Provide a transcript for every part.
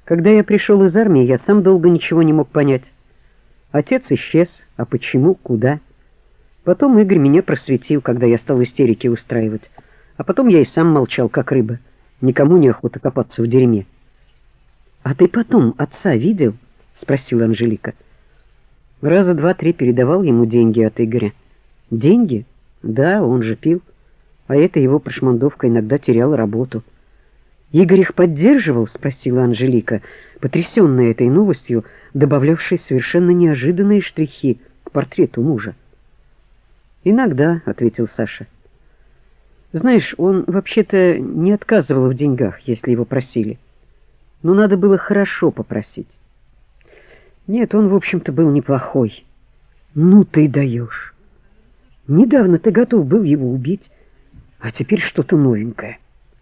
Когда я пришел из армии, я сам долго ничего не мог понять. Отец исчез, а почему, куда? Потом Игорь меня просветил, когда я стал истерики устраивать. А потом я и сам молчал, как рыба. Никому не охота копаться в дерьме. «А ты потом отца видел?» — спросила Анжелика. Раза два-три передавал ему деньги от Игоря. «Деньги? Да, он же пил. А эта его прошмандовка иногда теряла работу». «Игорь их поддерживал?» — спросила Анжелика, потрясенная этой новостью, добавлявшей совершенно неожиданные штрихи к портрету мужа. «Иногда», — ответил Саша. «Знаешь, он вообще-то не отказывал в деньгах, если его просили. Но надо было хорошо попросить. Нет, он, в общем-то, был неплохой». «Ну ты даешь! Недавно ты готов был его убить, а теперь что-то новенькое».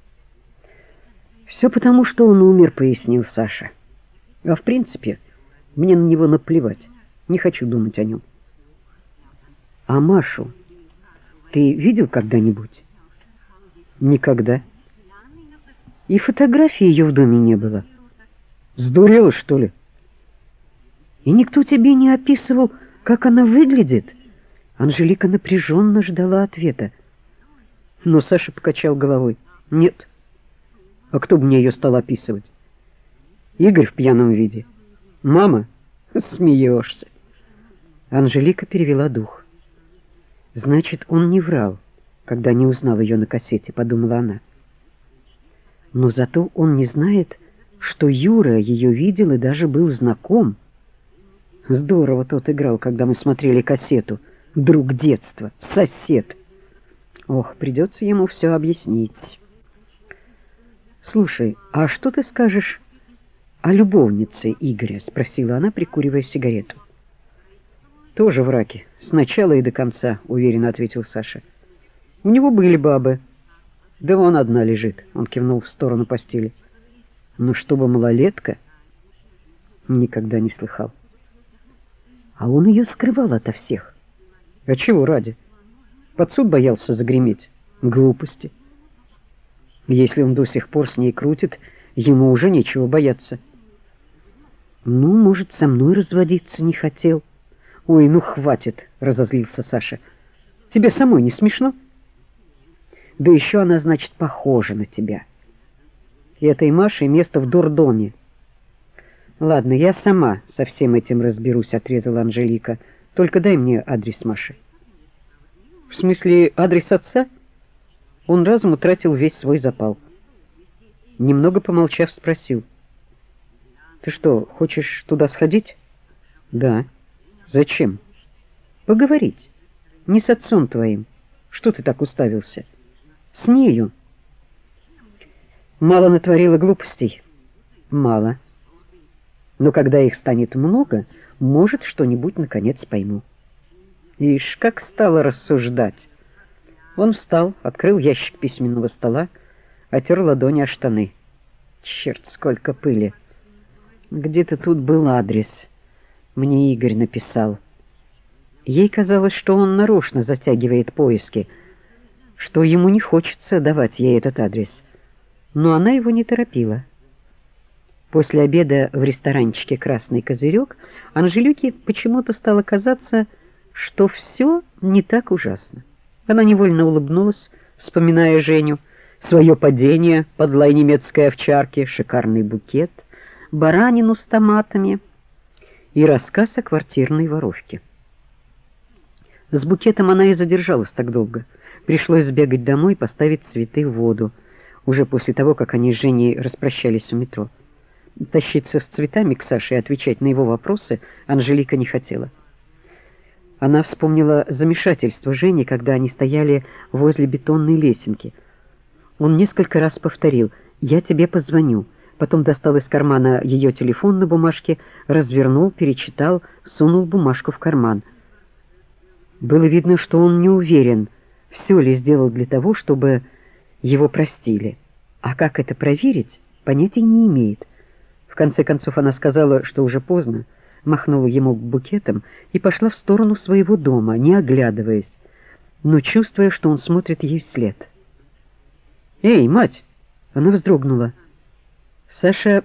«Все потому, что он умер», — пояснил Саша. «А в принципе, мне на него наплевать. Не хочу думать о нем». «А Машу ты видел когда-нибудь?» «Никогда. И фотографии ее в доме не было». «Сдурела, что ли?» «И никто тебе не описывал, как она выглядит?» Анжелика напряженно ждала ответа. Но Саша покачал головой. «Нет. А кто бы мне ее стал описывать? Игорь в пьяном виде. Мама? Смеешься». Анжелика перевела дух. «Значит, он не врал, когда не узнал ее на кассете», — подумала она. «Но зато он не знает, что Юра ее видел и даже был знаком. Здорово тот играл, когда мы смотрели кассету. Друг детства, сосед. Ох, придется ему все объяснить». «Слушай, а что ты скажешь о любовнице Игоря?» — спросила она, прикуривая сигарету. «Тоже в раке, с начала и до конца», — уверенно ответил Саша. «У него были бабы. Да вон одна лежит», — он кивнул в сторону постели. «Но чтобы малолетка, никогда не слыхал». «А он ее скрывал ото всех». «А чего ради? Под суд боялся загреметь. Глупости. Если он до сих пор с ней крутит, ему уже нечего бояться». «Ну, может, со мной разводиться не хотел». «Ой, ну хватит», — разозлился Саша. «Тебе самой не смешно? Да еще она, значит, похожа на тебя. И этой Маше место в дурдоме». «Ладно, я сама со всем этим разберусь», — отрезала Анжелика. «Только дай мне адрес Маши». «В смысле, адрес отца?» Он разом утратил весь свой запал. Немного помолчав, спросил. «Ты что, хочешь туда сходить?» «Да». «Зачем?» «Поговорить. Не с отцом твоим. Что ты так уставился?» «С нею». «Мало натворила глупостей?» «Мало. Но когда их станет много, может, что-нибудь наконец пойму». Ишь, как стала рассуждать. Он встал, открыл ящик письменного стола, отер ладони о штаны. Черт, сколько пыли. Где-то тут был адрес. Мне Игорь написал. Ей казалось, что он нарочно затягивает поиски, что ему не хочется давать ей этот адрес. Но она его не торопила. После обеда в ресторанчике «Красный козырек» Анжелике почему-то стало казаться, что все не так ужасно. Она невольно улыбнулась, вспоминая Женю, свое падение под лай немецкой овчарки, шикарный букет, баранину с томатами и рассказ о квартирной воровке. С букетом она и задержалась так долго. Пришлось сбегать домой и поставить цветы в воду, уже после того, как они с Женей распрощались у метро. Тащиться с цветами к Саше и отвечать на его вопросы Анжелика не хотела. Она вспомнила замешательство Жени, когда они стояли возле бетонной лесенки. Он несколько раз повторил «Я тебе позвоню». Потом достал из кармана ее телефон на бумажке, развернул, перечитал, сунул бумажку в карман. Было видно, что он не уверен, все ли сделал для того, чтобы его простили. А как это проверить, понятия не имеет. В конце концов она сказала, что уже поздно, махнула ему букетом и пошла в сторону своего дома, не оглядываясь, но чувствуя, что он смотрит ей вслед. «Эй, мать!» Она вздрогнула. Саша